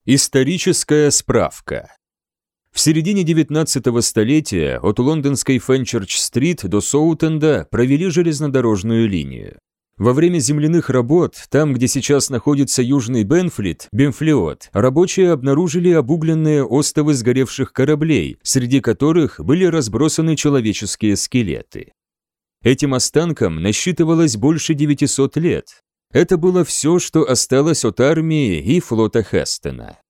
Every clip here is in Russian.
Историческая справка. В середине 19 столетия от лондонской Фенчерч-стрит до Соутенда провели железнодорожную линию. Во время земляных работ, там, где сейчас находится Южный Бенфлиот, рабочие обнаружили обугленные остовы сгоревших кораблей, среди которых были разбросаны человеческие скелеты. Этим останкам насчитывалось больше 900 лет. Это было все, что осталось от армии и флота Хестона.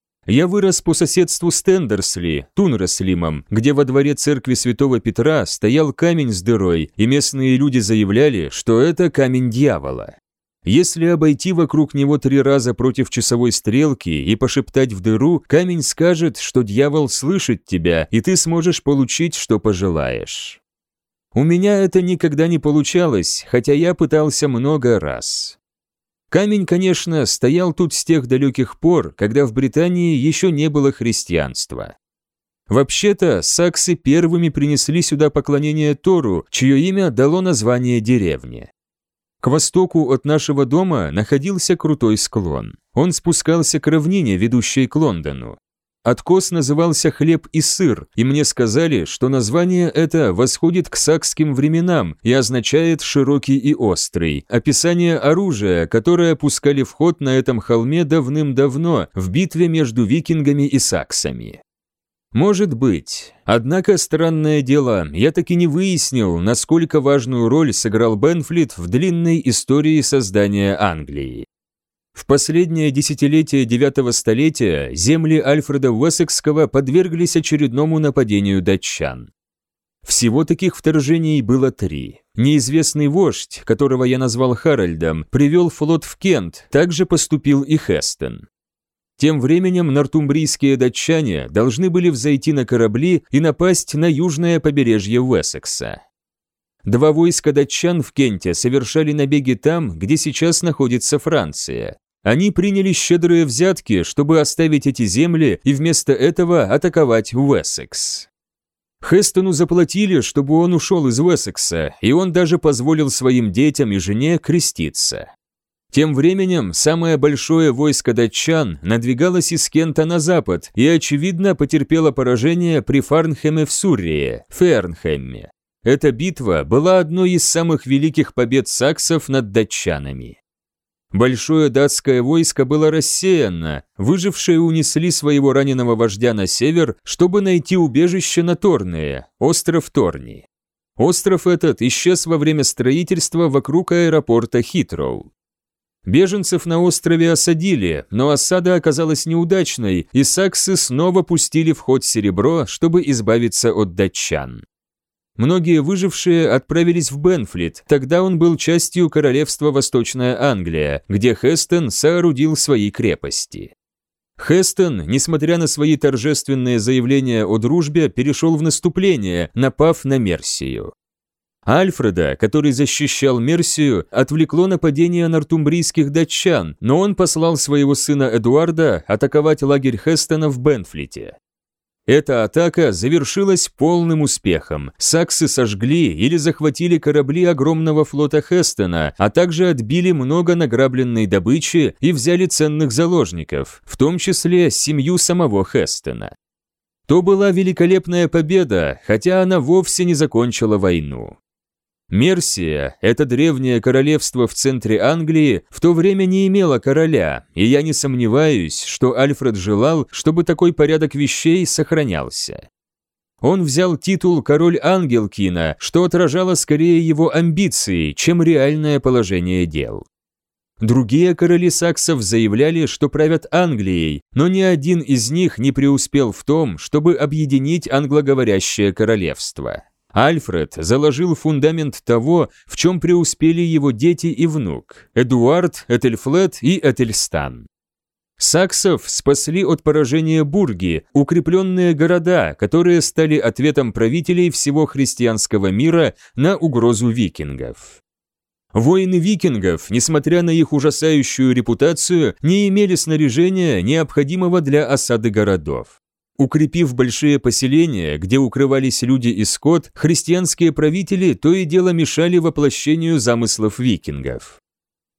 Я вырос по соседству с Тендерсли, Тунраслимом, где во дворе церкви Святого Петра стоял камень с дырой, и местные люди заявляли, что это камень дьявола. Если обойти вокруг него 3 раза против часовой стрелки и пошептать в дыру, камень скажет, что дьявол слышит тебя, и ты сможешь получить, что пожелаешь. У меня это никогда не получалось, хотя я пытался много раз. Камень, конечно, стоял тут с тех далеких пор, когда в Британии еще не было христианства. Вообще-то, саксы первыми принесли сюда поклонение Тору, чье имя дало название деревне. К востоку от нашего дома находился крутой склон. Он спускался к равнине, ведущей к Лондону. Откос назывался «Хлеб и сыр», и мне сказали, что название это восходит к сакским временам и означает «широкий и острый», описание оружия, которое пускали в ход на этом холме давным-давно в битве между викингами и саксами. Может быть. Однако, странное дело, я таки не выяснил, насколько важную роль сыграл Бенфлит в длинной истории создания Англии. В последнее десятилетие 9 столетия земли Альфреда Уэссекского подверглись очередному нападению датчан. Всего таких вторжений было 3. Неизвестный вождь, которого я назвал Харальдом, привел флот в Кент, также поступил и Хестон. Тем временем нортумбрийские датчане должны были взойти на корабли и напасть на южное побережье Уэссекса. 2 войска датчан в Кенте совершали набеги там, где сейчас находится Франция. Они приняли щедрые взятки, чтобы оставить эти земли и вместо этого атаковать Уэссекс. Хестону заплатили, чтобы он ушел из Уэссекса, и он даже позволил своим детям и жене креститься. Тем временем самое большое войско датчан надвигалось из Кента на запад и, очевидно, потерпело поражение при Фарнхэме в Суррее, Фернхэмме. Эта битва была одной из самых великих побед саксов над датчанами. Большое датское войско было рассеяно, выжившие унесли своего раненого вождя на север, чтобы найти убежище на Торнее, остров Торни. Остров этот исчез во время строительства вокруг аэропорта Хитроу. Беженцев на острове осадили, но осада оказалась неудачной, и саксы снова пустили в ход серебро, чтобы избавиться от датчан. Многие выжившие отправились в Бенфлит, тогда он был частью королевства Восточная Англия, где Хестон соорудил свои крепости. Хестон, несмотря на свои торжественные заявления о дружбе, перешел в наступление, напав на Мерсию. Альфреда, который защищал Мерсию, отвлекло нападение нортумбрийских датчан, но он послал своего сына Эдуарда атаковать лагерь Хестона в Бенфлите. Эта атака завершилась полным успехом. Саксы сожгли или захватили корабли огромного флота Хестона, а также отбили много награбленной добычи и взяли ценных заложников, в том числе семью самого Хестона. То была великолепная победа, хотя она вовсе не закончила войну. Мерсия, это древнее королевство в центре Англии, в то время не имело короля, и я не сомневаюсь, что Альфред желал, чтобы такой порядок вещей сохранялся. Он взял титул «Король Ангелкина», что отражало скорее его амбиции, чем реальное положение дел. Другие короли саксов заявляли, что правят Англией, но ни один из них не преуспел в том, чтобы объединить англоговорящее королевство. Альфред заложил фундамент того, в чем преуспели его дети и внук – Эдуард, Этельфлет и Этельстан. Саксов спасли от поражения бурги, укрепленные города, которые стали ответом правителей всего христианского мира на угрозу викингов. Воины викингов, несмотря на их ужасающую репутацию, не имели снаряжения, необходимого для осады городов. Укрепив большие поселения, где укрывались люди и скот, христианские правители то и дело мешали воплощению замыслов викингов.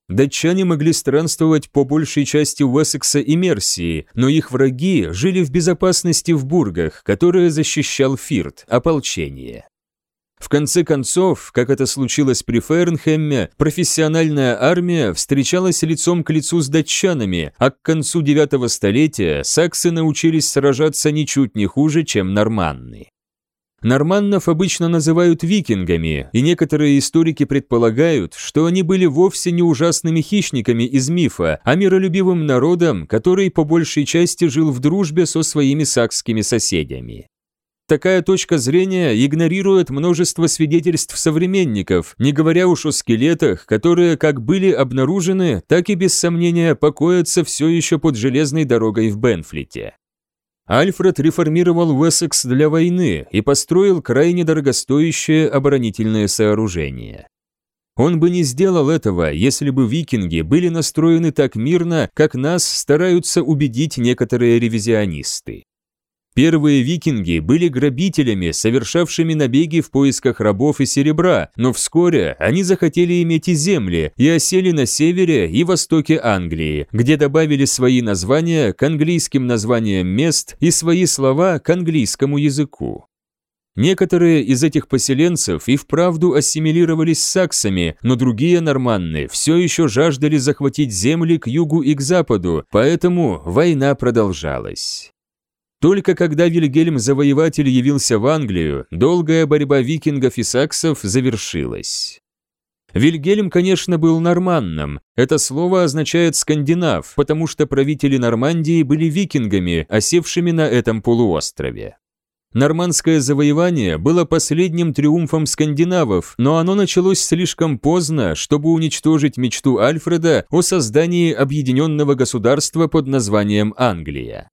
Датчане могли странствовать по большей части Уэссекса и Мерсии, но их враги жили в безопасности в бургах, которые защищал Фирт, ополчение. В конце концов, как это случилось при Фейрнхэмме, профессиональная армия встречалась лицом к лицу с датчанами, а к концу IX столетия саксы научились сражаться ничуть не хуже, чем норманны. Норманнов обычно называют викингами, и некоторые историки предполагают, что они были вовсе не ужасными хищниками из мифа, а миролюбивым народом, который по большей части жил в дружбе со своими сакскими соседями. Такая точка зрения игнорирует множество свидетельств современников, не говоря уж о скелетах, которые как были обнаружены, так и без сомнения покоятся все еще под железной дорогой в Бенфлите. Альфред реформировал Уэссекс для войны и построил крайне дорогостоящее оборонительное сооружение. Он бы не сделал этого, если бы викинги были настроены так мирно, как нас стараются убедить некоторые ревизионисты. Первые викинги были грабителями, совершавшими набеги в поисках рабов и серебра, но вскоре они захотели иметь и земли и осели на севере и востоке Англии, где добавили свои названия к английским названиям мест и свои слова к английскому языку. Некоторые из этих поселенцев и вправду ассимилировались с саксами, но другие норманны все еще жаждали захватить земли к югу и к западу, поэтому война продолжалась. Только когда Вильгельм-завоеватель явился в Англию, долгая борьба викингов и саксов завершилась. Вильгельм, конечно, был норманном. Это слово означает «скандинав», потому что правители Нормандии были викингами, осевшими на этом полуострове. Нормандское завоевание было последним триумфом скандинавов, но оно началось слишком поздно, чтобы уничтожить мечту Альфреда о создании объединенного государства под названием Англия.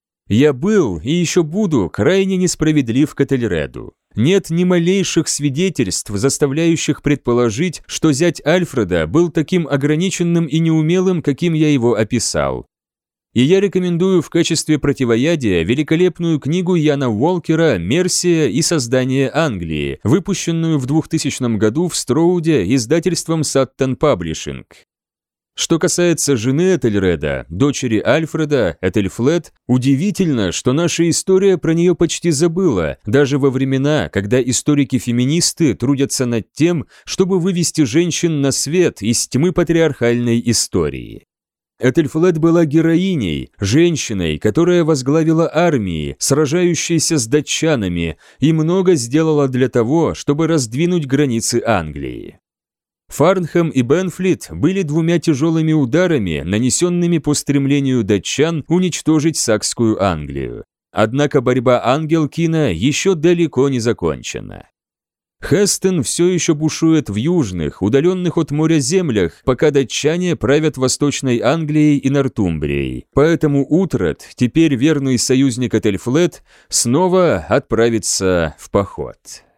Я был и еще буду крайне несправедлив к Этельреду. Нет ни малейших свидетельств, заставляющих предположить, что зять Альфреда был таким ограниченным и неумелым, каким я его описал. И я рекомендую в качестве противоядия великолепную книгу Яна Уолкера «Мерсия и создание Англии», выпущенную в 2000 году в Строуде издательством Саттон Паблишинг. Что касается жены Этельреда, дочери Альфреда, Этельфлет, удивительно, что наша история про нее почти забыла, даже во времена, когда историки-феминисты трудятся над тем, чтобы вывести женщин на свет из тьмы патриархальной истории. Этельфлет была героиней, женщиной, которая возглавила армии, сражающейся с датчанами, и много сделала для того, чтобы раздвинуть границы Англии. Фарнхэм и Бенфлит были двумя тяжелыми ударами, нанесенными по стремлению датчан уничтожить сакскую Англию. Однако борьба Ангелкина еще далеко не закончена. Хестен все еще бушует в южных, удаленных от моря землях, пока датчане правят Восточной Англией и Нортумбрией. Поэтому Утрат, теперь верный союзник Этельфлет, снова отправится в поход.